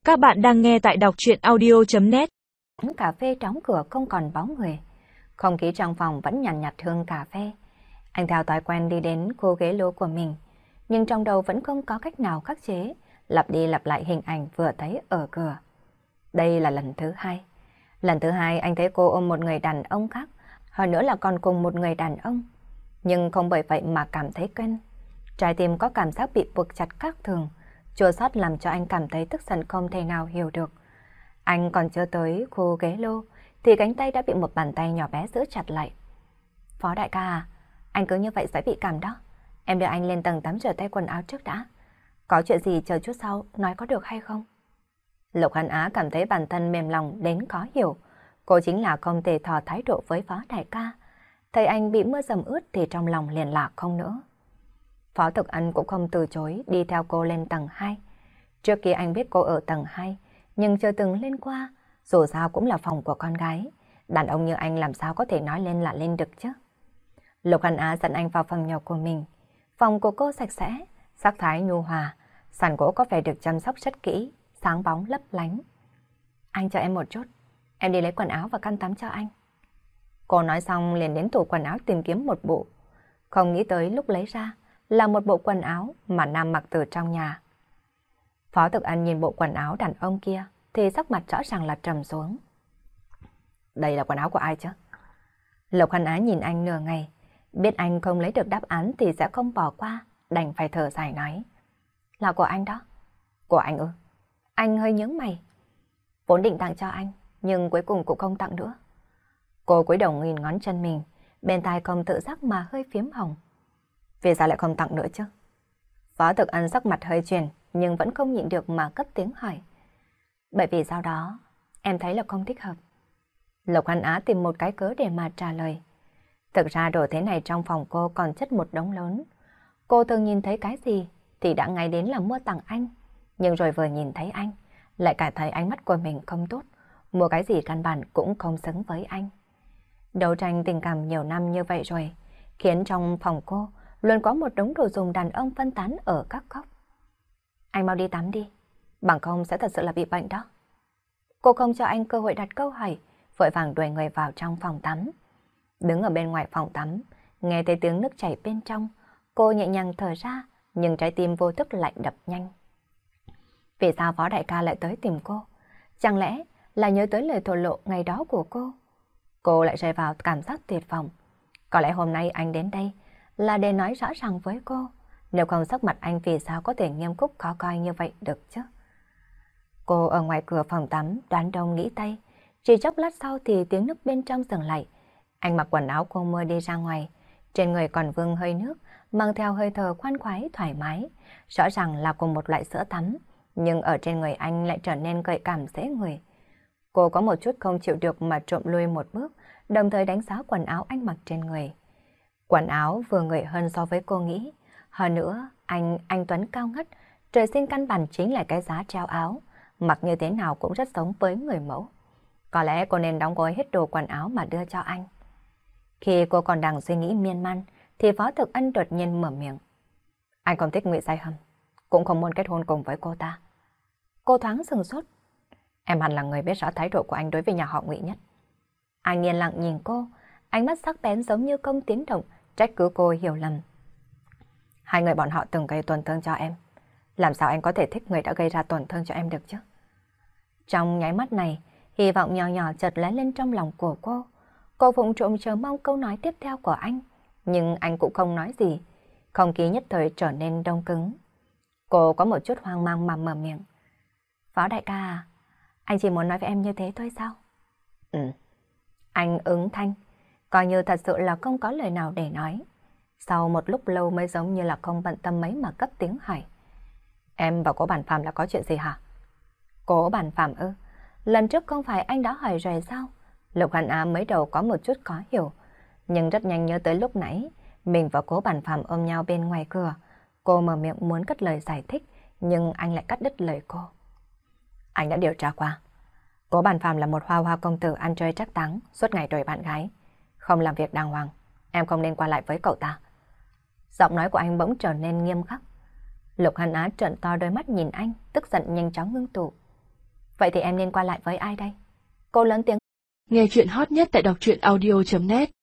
Các bạn đang nghe tại đọc truyện audio.net. Quán cà phê đóng cửa không còn bóng người. Không khí trong phòng vẫn nhàn nhạt hương cà phê. Anh theo thói quen đi đến khu ghế lô của mình, nhưng trong đầu vẫn không có cách nào khắc chế, lặp đi lặp lại hình ảnh vừa thấy ở cửa. Đây là lần thứ hai. Lần thứ hai anh thấy cô ôm một người đàn ông khác, hơn nữa là còn cùng một người đàn ông. Nhưng không bởi vậy mà cảm thấy quen. Trái tim có cảm giác bị buộc chặt khác thường, chua xót làm cho anh cảm thấy tức giận không thể nào hiểu được. Anh còn chưa tới khu ghế lô thì cánh tay đã bị một bàn tay nhỏ bé giữ chặt lại. Phó đại ca à, anh cứ như vậy sẽ bị cảm đó. Em đưa anh lên tầng tắm rửa tay quần áo trước đã. Có chuyện gì chờ chút sau nói có được hay không? Lục Hân Á cảm thấy bản thân mềm lòng đến khó hiểu. Cô chính là không thể thò thái độ với phó đại ca. Thấy anh bị mưa dầm ướt thì trong lòng liền lạc không nữa. Phó Thực Ân cũng không từ chối đi theo cô lên tầng 2. Trước kia anh biết cô ở tầng 2, nhưng chưa từng lên qua, dù sao cũng là phòng của con gái. Đàn ông như anh làm sao có thể nói lên là lên được chứ? Lục Hân Á dẫn anh vào phòng nhỏ của mình. Phòng của cô sạch sẽ, sắc thái nhu hòa, sàn gỗ có vẻ được chăm sóc rất kỹ, sáng bóng lấp lánh. Anh cho em một chút, em đi lấy quần áo và khăn tắm cho anh. Cô nói xong liền đến tủ quần áo tìm kiếm một bộ. Không nghĩ tới lúc lấy ra là một bộ quần áo mà Nam mặc từ trong nhà. Phó Thực Ân nhìn bộ quần áo đàn ông kia thì sắc mặt rõ ràng là trầm xuống. Đây là quần áo của ai chứ? Lục Hân Á nhìn anh nửa ngày, biết anh không lấy được đáp án thì sẽ không bỏ qua, đành phải thở dài nói. Là của anh đó. Của anh ư? Anh hơi nhướng mày. Vốn định tặng cho anh, nhưng cuối cùng cũng không tặng nữa. Cô cúi đầu nhìn ngón chân mình, bên tai không tự giác mà hơi phiếm hồng. Vì sao lại không tặng nữa chứ? Phó Thực Ân sắc mặt hơi chuyển, nhưng vẫn không nhịn được mà cất tiếng hỏi. Bởi vì sau đó, em thấy là không thích hợp. Lục Hân Á tìm một cái cớ để mà trả lời. Thực ra đồ thế này trong phòng cô còn chất một đống lớn. Cô thường nhìn thấy cái gì thì đã ngay đến là mua tặng anh. Nhưng rồi vừa nhìn thấy anh, lại cảm thấy ánh mắt của mình không tốt. Mua cái gì căn bản cũng không xứng với anh. Đấu tranh tình cảm nhiều năm như vậy rồi, khiến trong phòng cô luôn có một đống đồ dùng đàn ông phân tán ở các góc. Anh mau đi tắm đi, bằng không sẽ thật sự là bị bệnh đó. Cô không cho anh cơ hội đặt câu hỏi, vội vàng đuổi người vào trong phòng tắm. Đứng ở bên ngoài phòng tắm, nghe thấy tiếng nước chảy bên trong, cô nhẹ nhàng thở ra, nhưng trái tim vô thức lại đập nhanh. Vì sao Phó đại ca lại tới tìm cô? Chẳng lẽ là nhớ tới lời thổ lộ ngày đó của cô? Cô lại rơi vào cảm giác tuyệt vọng. Có lẽ hôm nay anh đến đây là để nói rõ ràng với cô. Nếu không sắc mặt anh vì sao có thể nghiêm túc khó coi như vậy được chứ? Cô ở ngoài cửa phòng tắm đoán đông nghĩ tay. Chỉ chốc lát sau thì tiếng nước bên trong dừng lại. Anh mặc quần áo cô mưa đi ra ngoài. Trên người còn vương hơi nước, mang theo hơi thở khoan khoái thoải mái. Rõ ràng là cùng một loại sữa tắm, nhưng ở trên người anh lại trở nên gợi cảm dễ người. Cô có một chút không chịu được mà trộm lui một bước, đồng thời đánh giá quần áo anh mặc trên người. Quần áo vừa người hơn so với cô nghĩ. Hơn nữa, anh Tuấn cao ngất, trời sinh căn bản chính là cái giá treo áo. Mặc như thế nào cũng rất giống với người mẫu. Có lẽ cô nên đóng gói hết đồ quần áo mà đưa cho anh. Khi cô còn đang suy nghĩ miên man, thì Phó Thực Ân đột nhiên mở miệng. Anh không thích Ngụy Giai Hâm, cũng không muốn kết hôn cùng với cô ta. Cô thoáng sừng sốt. Em hẳn là người biết rõ thái độ của anh đối với nhà họ Ngụy nhất. Anh yên lặng nhìn cô, ánh mắt sắc bén giống như không tiếng động, trách cứ cô hiểu lầm. Hai người bọn họ từng gây tổn thương cho em. Làm sao anh có thể thích người đã gây ra tổn thương cho em được chứ? Trong nháy mắt này, hy vọng nhỏ nhỏ chợt lóe lên trong lòng của cô. Cô vụng trộm chờ mong câu nói tiếp theo của anh, nhưng anh cũng không nói gì. Không khí nhất thời trở nên đông cứng. Cô có một chút hoang mang mà mở miệng. Phó đại ca à, anh chỉ muốn nói với em như thế thôi sao? Ừ. Anh ứng thanh, coi như thật sự là không có lời nào để nói. Sau một lúc lâu mới giống như là không bận tâm mấy mà cấp tiếng hỏi. Em và Cố Bản Phạm là có chuyện gì hả? Cố Bản Phạm ư? Lần trước không phải anh đã hỏi rồi sao? Lục Hân Á mới đầu có một chút khó hiểu, nhưng rất nhanh nhớ tới lúc nãy mình và Cố Bản Phạm ôm nhau bên ngoài cửa. Cô mở miệng muốn cất lời giải thích, nhưng anh lại cắt đứt lời cô. Anh đã điều tra qua. Cố Bản Phạm là một hoa hoa công tử ăn chơi trác táng, suốt ngày đuổi bạn gái, không làm việc đàng hoàng. Em không nên qua lại với cậu ta. Giọng nói của anh bỗng trở nên nghiêm khắc. Lục Hân Á trợn to đôi mắt nhìn anh, tức giận nhanh chóng ngưng tụ. Vậy thì em nên qua lại với ai đây? Cô lớn tiếng. Nghe chuyện hot nhất tại đọc truyện audio.net